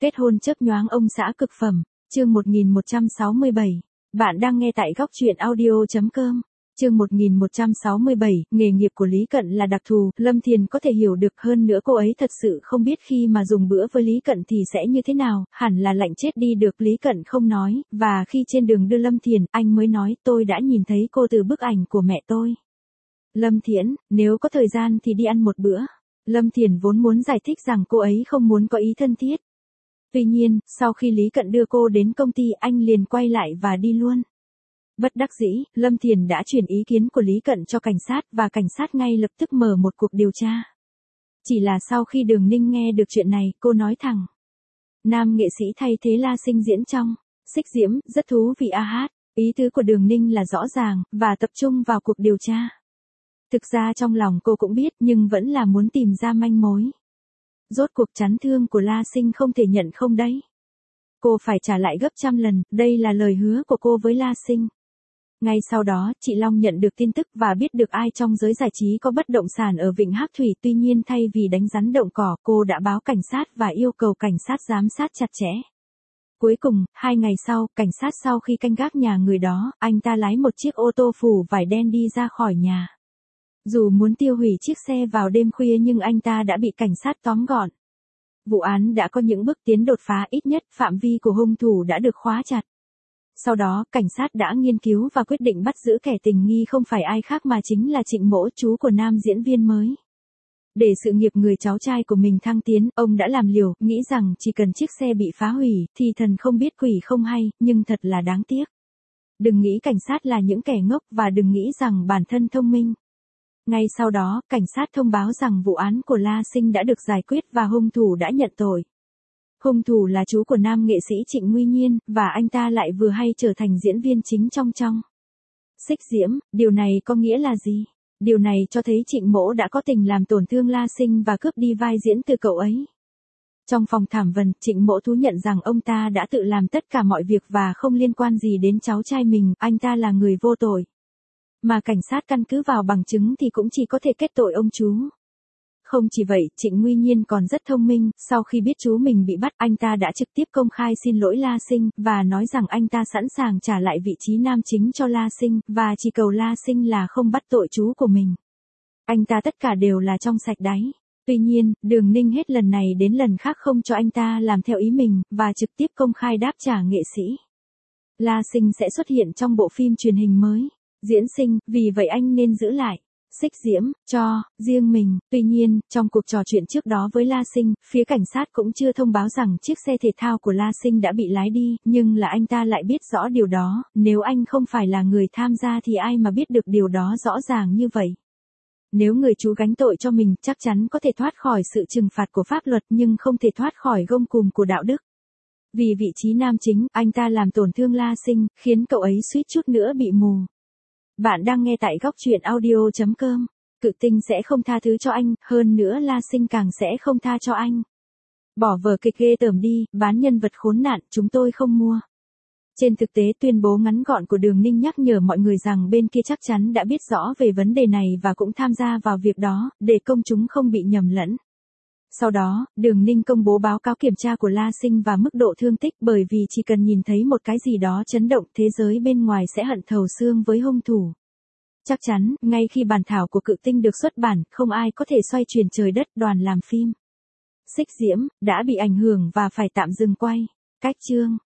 Kết hôn chớp nhoáng ông xã cực phẩm, chương 1167. Bạn đang nghe tại góc truyện audio.com. Chương 1167, nghề nghiệp của Lý Cận là đặc thù, Lâm Thiền có thể hiểu được, hơn nữa cô ấy thật sự không biết khi mà dùng bữa với Lý Cận thì sẽ như thế nào, hẳn là lạnh chết đi được. Lý Cận không nói, và khi trên đường đưa Lâm Thiền, anh mới nói, tôi đã nhìn thấy cô từ bức ảnh của mẹ tôi. Lâm Thiển, nếu có thời gian thì đi ăn một bữa. Lâm Thiển vốn muốn giải thích rằng cô ấy không muốn có ý thân thiết. Tuy nhiên, sau khi Lý Cận đưa cô đến công ty, anh liền quay lại và đi luôn. Bất đắc dĩ, Lâm Thiển đã chuyển ý kiến của Lý Cận cho cảnh sát và cảnh sát ngay lập tức mở một cuộc điều tra. Chỉ là sau khi Đường Ninh nghe được chuyện này, cô nói thẳng. Nam nghệ sĩ thay thế La Sinh diễn trong Xích Diễm, rất thú vị a hát. Ý tứ của Đường Ninh là rõ ràng, và tập trung vào cuộc điều tra. Thực ra trong lòng cô cũng biết nhưng vẫn là muốn tìm ra manh mối. Rốt cuộc chán thương của La Sinh không thể nhận không đấy. Cô phải trả lại gấp trăm lần, đây là lời hứa của cô với La Sinh. Ngay sau đó, chị Long nhận được tin tức và biết được ai trong giới giải trí có bất động sản ở Vịnh Hắc Thủy. Tuy nhiên thay vì đánh rắn động cỏ, cô đã báo cảnh sát và yêu cầu cảnh sát giám sát chặt chẽ. Cuối cùng, 2 ngày sau, cảnh sát sau khi canh gác nhà người đó, anh ta lái một chiếc ô tô phủ vải đen đi ra khỏi nhà. Dù muốn tiêu hủy chiếc xe vào đêm khuya nhưng anh ta đã bị cảnh sát tóm gọn. Vụ án đã có những bước tiến đột phá, ít nhất phạm vi của hung thủ đã được khóa chặt. Sau đó, cảnh sát đã nghiên cứu và quyết định bắt giữ kẻ tình nghi không phải ai khác mà chính là Trịnh Mỗ, chú của nam diễn viên mới. Để sự nghiệp người cháu trai của mình thăng tiến, ông đã làm liều, nghĩ rằng chỉ cần chiếc xe bị phá hủy, thì thần không biết quỷ không hay, nhưng thật là đáng tiếc. Đừng nghĩ cảnh sát là những kẻ ngốc và đừng nghĩ rằng bản thân thông minh. Ngay sau đó, cảnh sát thông báo rằng vụ án của La Sinh đã được giải quyết và hung thủ đã nhận tội. Hung thủ là chú của nam nghệ sĩ Trịnh Nguy Nhiên, và anh ta lại vừa hay trở thành diễn viên chính trong Xích Diễm. Điều này có nghĩa là gì? Điều này cho thấy Trịnh Mỗ đã có tình làm tổn thương La Sinh và cướp đi vai diễn từ cậu ấy. Trong phòng thẩm vấn, Trịnh Mỗ thú nhận rằng ông ta đã tự làm tất cả mọi việc và không liên quan gì đến cháu trai mình, anh ta là người vô tội. Mà cảnh sát căn cứ vào bằng chứng thì cũng chỉ có thể kết tội ông chú. Không chỉ vậy, Trịnh Nguy Nhiên còn rất thông minh, sau khi biết chú mình bị bắt, anh ta đã trực tiếp công khai xin lỗi La Sinh, và nói rằng anh ta sẵn sàng trả lại vị trí nam chính cho La Sinh, và chỉ cầu La Sinh là không bắt tội chú của mình. Anh ta tất cả đều là trong sạch đáy. Tuy nhiên, Đường Ninh hết lần này đến lần khác không cho anh ta làm theo ý mình, và trực tiếp công khai đáp trả nghệ sĩ. La Sinh sẽ xuất hiện trong bộ phim truyền hình mới. Diễn sinh, vì vậy anh nên giữ lại Xích Diễm cho riêng mình. Tuy nhiên, trong cuộc trò chuyện trước đó với La Sinh, phía cảnh sát cũng chưa thông báo rằng chiếc xe thể thao của La Sinh đã bị lái đi, nhưng là anh ta lại biết rõ điều đó, nếu anh không phải là người tham gia thì ai mà biết được điều đó rõ ràng như vậy. Nếu người chú gánh tội cho mình, chắc chắn có thể thoát khỏi sự trừng phạt của pháp luật nhưng không thể thoát khỏi gông cùm của đạo đức. Vì vị trí nam chính, anh ta làm tổn thương La Sinh, khiến cậu ấy suýt chút nữa bị mù. Bạn đang nghe tại góc truyện audio.com. Cự tinh sẽ không tha thứ cho anh, hơn nữa La Sinh càng sẽ không tha cho anh. Bỏ vở kịch ghê tởm đi, bán nhân vật khốn nạn, chúng tôi không mua. Trên thực tế, tuyên bố ngắn gọn của Đường Ninh nhắc nhở mọi người rằng bên kia chắc chắn đã biết rõ về vấn đề này và cũng tham gia vào việc đó, để công chúng không bị nhầm lẫn. Sau đó, Đường Ninh công bố báo cáo kiểm tra của La Sinh và mức độ thương tích, bởi vì chỉ cần nhìn thấy một cái gì đó chấn động, thế giới bên ngoài sẽ hận thấu xương với hung thủ. Chắc chắn, ngay khi bản thảo của Cự Tinh được xuất bản, không ai có thể xoay chuyển trời đất. Đoàn làm phim Xích Diễm đã bị ảnh hưởng và phải tạm dừng quay. Cách chương